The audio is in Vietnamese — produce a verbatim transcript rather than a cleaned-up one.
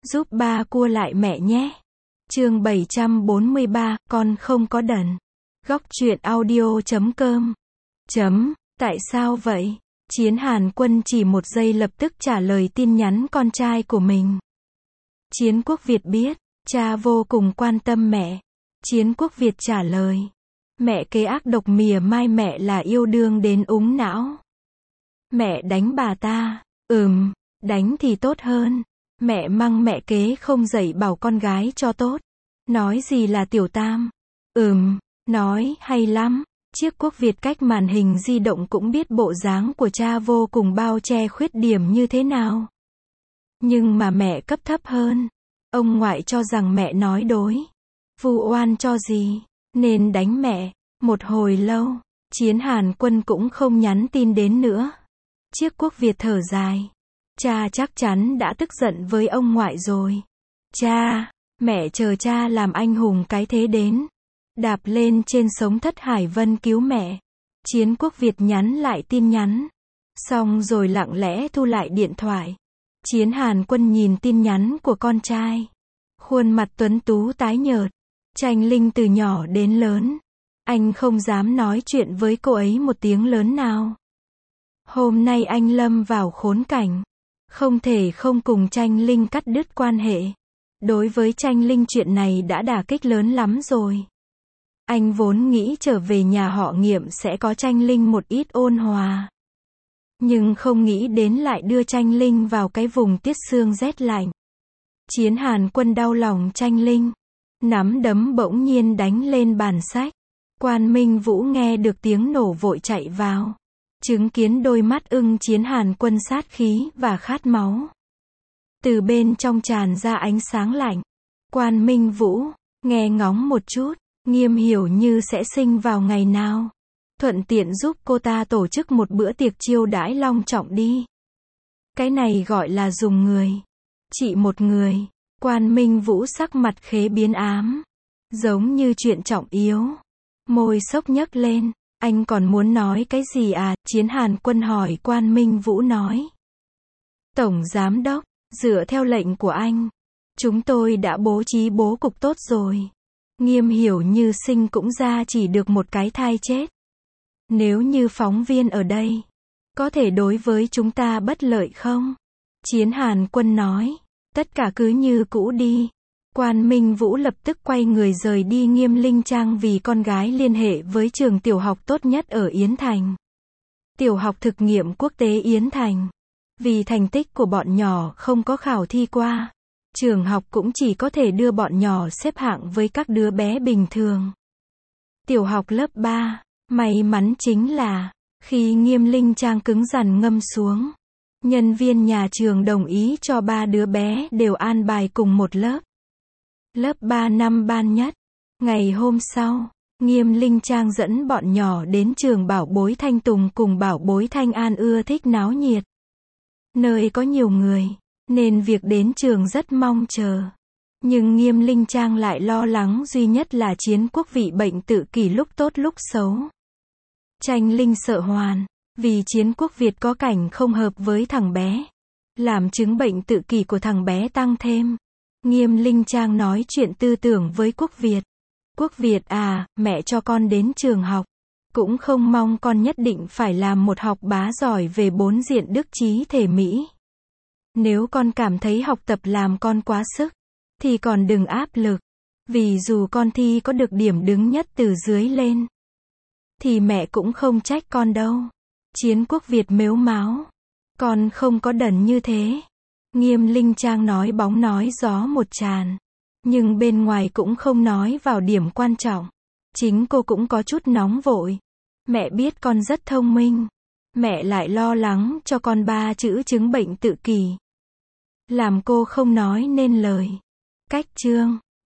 Giúp ba cua lại mẹ nhé. Chương bảy trăm bốn mươi ba, con không có đần. Góc truyện audio chấm com. Chấm, tại sao vậy? Chiến Hàn Quân chỉ một giây lập tức trả lời tin nhắn con trai của mình. Chiến Quốc Việt biết, cha vô cùng quan tâm mẹ. Chiến Quốc Việt trả lời. Mẹ kế ác độc mỉa mai mẹ là yêu đương đến úng não. Mẹ đánh bà ta. Ừm, đánh thì tốt hơn. Mẹ măng mẹ kế không dạy bảo con gái cho tốt. Nói gì là tiểu tam? Ừm, nói hay lắm. Chiếc Quốc Việt cách màn hình di động cũng biết bộ dáng của cha vô cùng bao che khuyết điểm như thế nào. Nhưng mà mẹ cấp thấp hơn. Ông ngoại cho rằng mẹ nói đối. Vu oan cho gì? Nên đánh mẹ. Một hồi lâu, Chiến Hàn Quân cũng không nhắn tin đến nữa. Chiếc Quốc Việt thở dài. Cha chắc chắn đã tức giận với ông ngoại rồi. Cha, mẹ chờ cha làm anh hùng cái thế đến. Đạp lên trên sống thất Hải Vân cứu mẹ. Chiến Quốc Việt nhắn lại tin nhắn. Xong rồi lặng lẽ thu lại điện thoại. Chiến Hàn Quân nhìn tin nhắn của con trai. Khuôn mặt tuấn tú tái nhợt. Tranh Linh từ nhỏ đến lớn. Anh không dám nói chuyện với cô ấy một tiếng lớn nào. Hôm nay anh lâm vào khốn cảnh. Không thể không cùng Tranh Linh cắt đứt quan hệ. Đối với Tranh Linh chuyện này đã đả kích lớn lắm rồi. Anh vốn nghĩ trở về nhà họ Nghiệm sẽ có Tranh Linh một ít ôn hòa. Nhưng không nghĩ đến lại đưa Tranh Linh vào cái vùng tiết sương rét lạnh. Chiến Hàn Quân đau lòng Tranh Linh. Nắm đấm bỗng nhiên đánh lên bàn sách. Quan Minh Vũ nghe được tiếng nổ vội chạy vào. Chứng kiến đôi mắt ưng Chiến Hàn Quân sát khí và khát máu. Từ bên trong tràn ra ánh sáng lạnh. Quan Minh Vũ, nghe ngóng một chút, Nghiêm hiểu như sẽ sinh vào ngày nào. Thuận tiện giúp cô ta tổ chức một bữa tiệc chiêu đãi long trọng đi. Cái này gọi là dùng người. Chỉ một người. Quan Minh Vũ sắc mặt khế biến ám. Giống như chuyện trọng yếu. Môi sốc nhấc lên. Anh còn muốn nói cái gì à? Chiến Hàn Quân hỏi Quan Minh Vũ nói. Tổng Giám Đốc, dựa theo lệnh của anh, chúng tôi đã bố trí bố cục tốt rồi. Nghiêm hiểu như sinh cũng ra chỉ được một cái thai chết. Nếu như phóng viên ở đây, có thể đối với chúng ta bất lợi không? Chiến Hàn Quân nói. Tất cả cứ như cũ đi. Quan Minh Vũ lập tức quay người rời đi Nghiêm Linh Trang vì con gái liên hệ với trường tiểu học tốt nhất ở Yến Thành. Tiểu học thực nghiệm quốc tế Yến Thành. Vì thành tích của bọn nhỏ không có khảo thi qua, trường học cũng chỉ có thể đưa bọn nhỏ xếp hạng với các đứa bé bình thường. Tiểu học lớp ba, may mắn chính là, khi Nghiêm Linh Trang cứng rắn ngâm xuống, nhân viên nhà trường đồng ý cho ba đứa bé đều an bài cùng một lớp. Lớp ba năm ban nhất. Ngày hôm sau, Nghiêm Linh Trang dẫn bọn nhỏ đến trường Bảo Bối Thanh Tùng cùng Bảo Bối Thanh An ưa thích náo nhiệt. Nơi có nhiều người, nên việc đến trường rất mong chờ. Nhưng Nghiêm Linh Trang lại lo lắng duy nhất là Chiến Quốc Vị bệnh tự kỷ lúc tốt lúc xấu. Tranh Linh sợ hoàn, vì Chiến Quốc Việt có cảnh không hợp với thằng bé. Làm chứng bệnh tự kỷ của thằng bé tăng thêm. Nghiêm Linh Trang nói chuyện tư tưởng với Quốc Việt. Quốc Việt à, mẹ cho con đến trường học. Cũng không mong con nhất định phải làm một học bá giỏi về bốn diện đức trí thể mỹ. Nếu con cảm thấy học tập làm con quá sức, thì còn đừng áp lực. Vì dù con thi có được điểm đứng nhất từ dưới lên, thì mẹ cũng không trách con đâu. Chiến Quốc Việt mếu máo. Con không có đần như thế. Nghiêm Linh Trang nói bóng nói gió một tràn. Nhưng bên ngoài cũng không nói vào điểm quan trọng. Chính cô cũng có chút nóng vội. Mẹ biết con rất thông minh. Mẹ lại lo lắng cho con ba chữ chứng bệnh tự kỷ. Làm cô không nói nên lời. Cách chương.